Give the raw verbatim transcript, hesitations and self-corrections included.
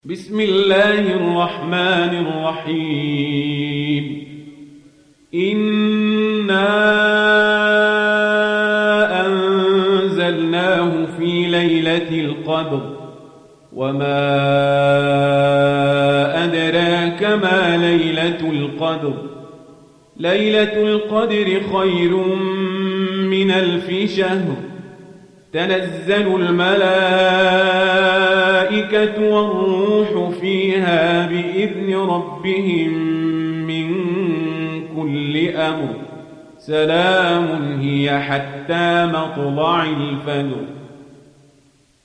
بسم الله الرحمن الرحيم إنا أنزلناه في ليلة القدر وما أدراك ما ليلة القدر ليلة القدر خير من ألف شهر تنزل الملائكة والروح فيها بإذن ربهم من كل أمر سلام هي حتى مطلع الفجر.